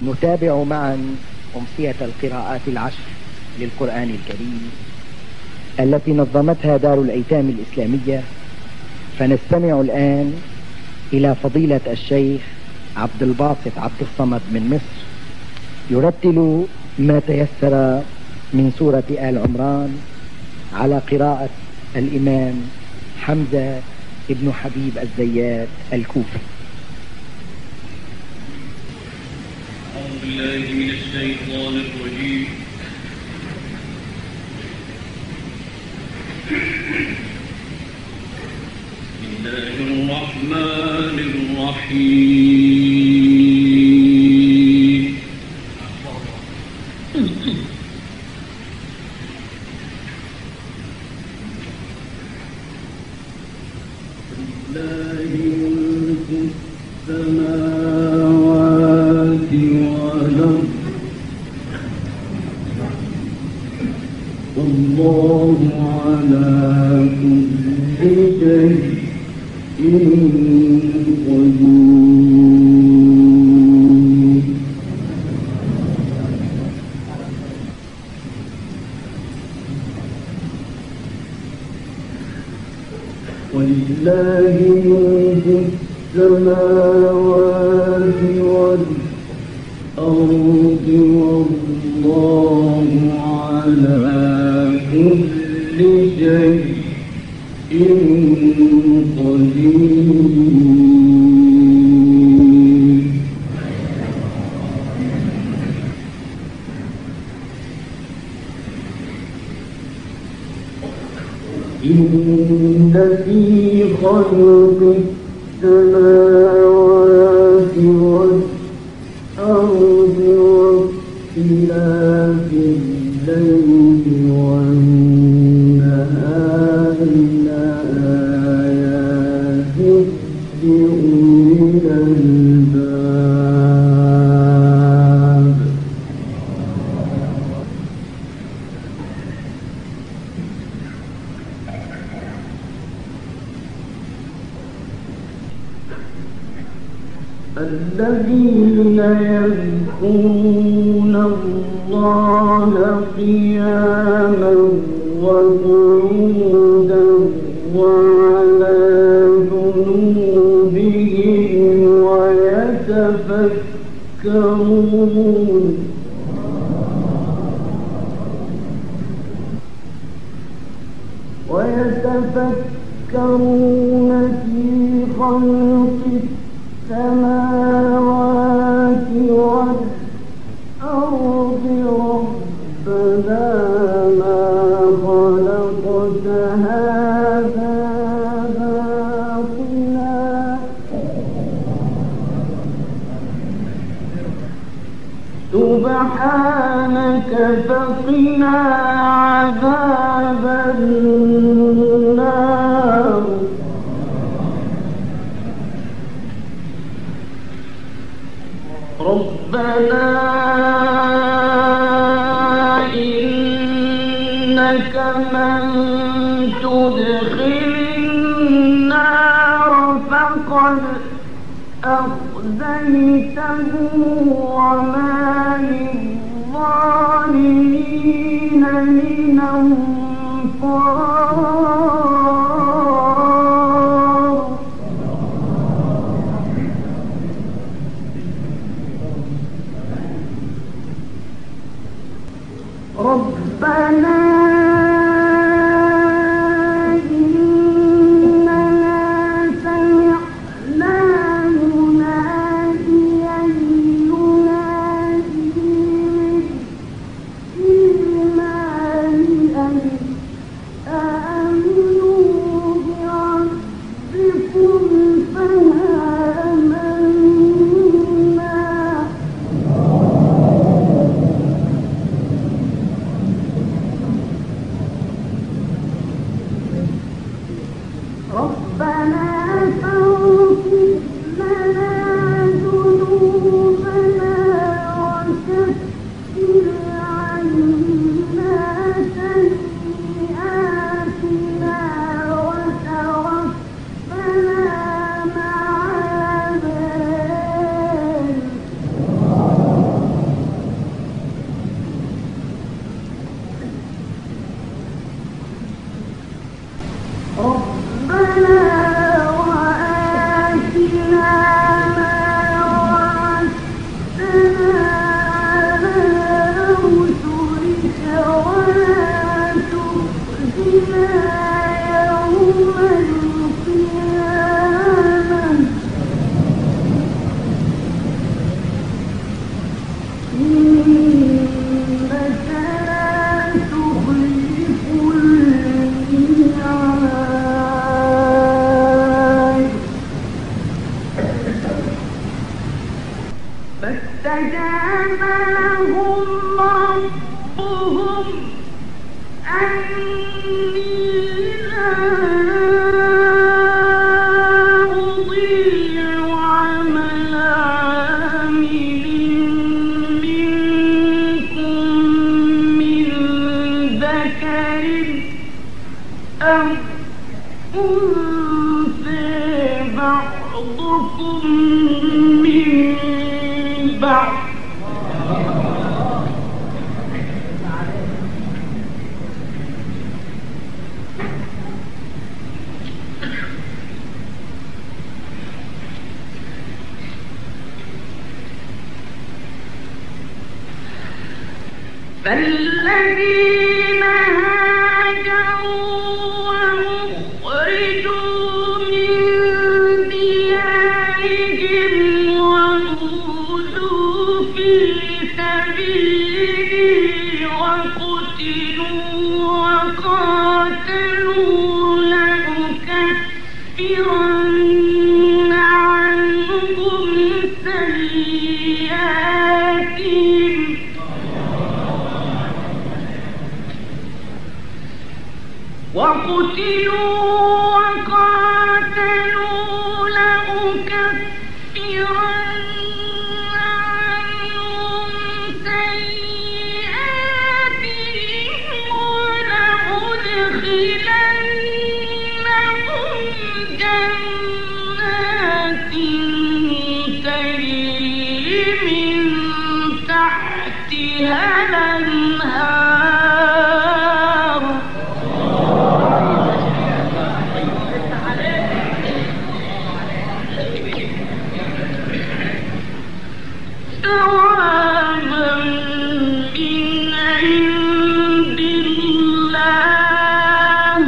نتابع معا أمسية القراءات العشر للقرآن الكريم التي نظمتها دار الأيتام الإسلامية، فنستمع الآن إلى فضيلة الشيخ عبد الباسط عبد الصمد من مصر يرتل ما تيسر من سورة آل عمران على قراءة الإمام حمزة ابن حبيب الزيات الكوفي. أعوذ بالله من الشيطان الرجيم. بسم الله الرحمن الرحيم. لله ملك السماوات والأرض والله على كل شيء قدير. ولله ملك السماوات والأرض والله على كل شيء قدير. إن في خلق السماوات والأرض واختلاف الليل والنهار لآيات لأولي الألباب. الذين يذكرون الله قياما وقعودا وعلى جنوبهم ويتفكرون في خلق السماوات والأرض ربنا ما خلقت هذا باطلا سبحانك فقنا عذاب النار. ربنا إنك من تدخل النار فقد أخزيته وما للظالمين من أنصار. ربنا أضيع عمل عامل منكم من ذكر أو أنثى بعضكم من بعض فالذين هاجروا وأخرجوا من ديارهم وأوذوا في سبيلي وقتلوا وقاتلوا لأكفرن عنهم سيئاتهم ولأدخلنهم جنات تجري من تحتها الأنهار ثوابا من عند الله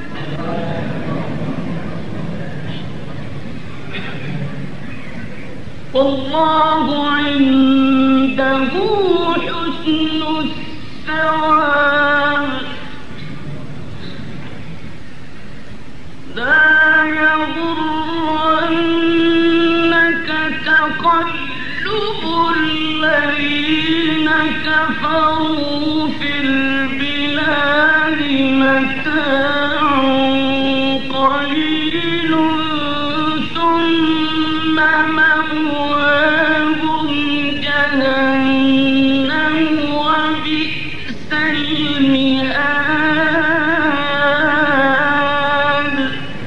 والله عنده حسن الثواب لا يغرنك تقلب الذين كفروا في البلاد متاع قليل ثم مأواهم جهنم وبئس المهاد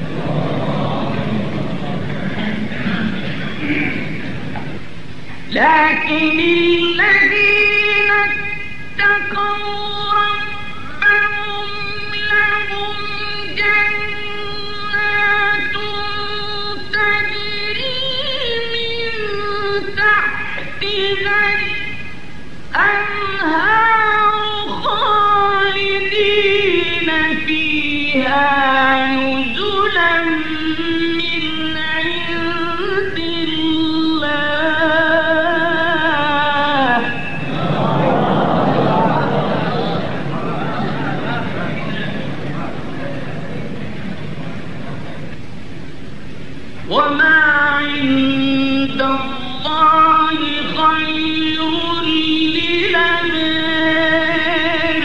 لكن الذين اتقوا ربهم لهم جنات تجري من تحتها الأنهار خالدين فيها نزلا من عند الله وما عند الله خير للأبرار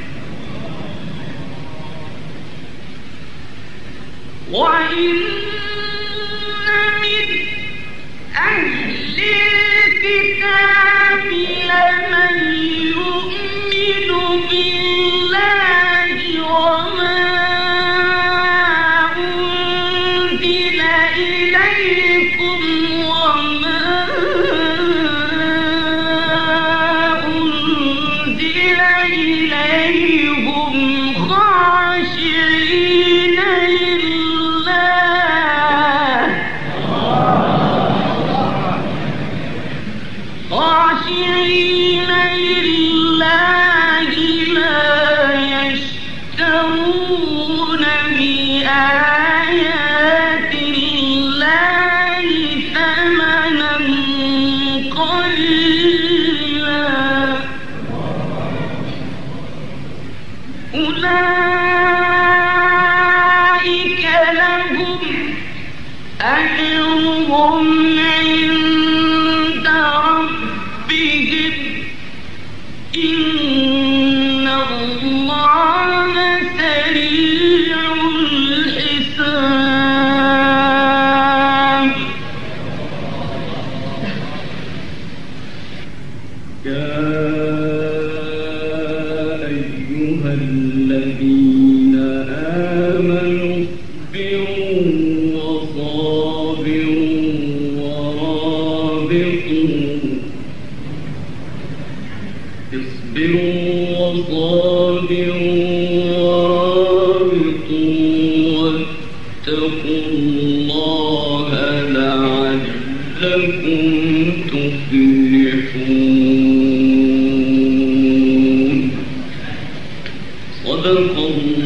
وإن من أهل الكتاب لمن يؤمن بالله وما أنزل إليكم وما أنزل إليهم خاشعين لله لا يشترون بآيات الله ثمنا قليلا أولئك لهم أجرهم عند ربهم إن الله سريع أيها الذين آمنوا اصبروا وصابروا ورابطوا واتقوا الله لعلكم تفلحون. صدق الله.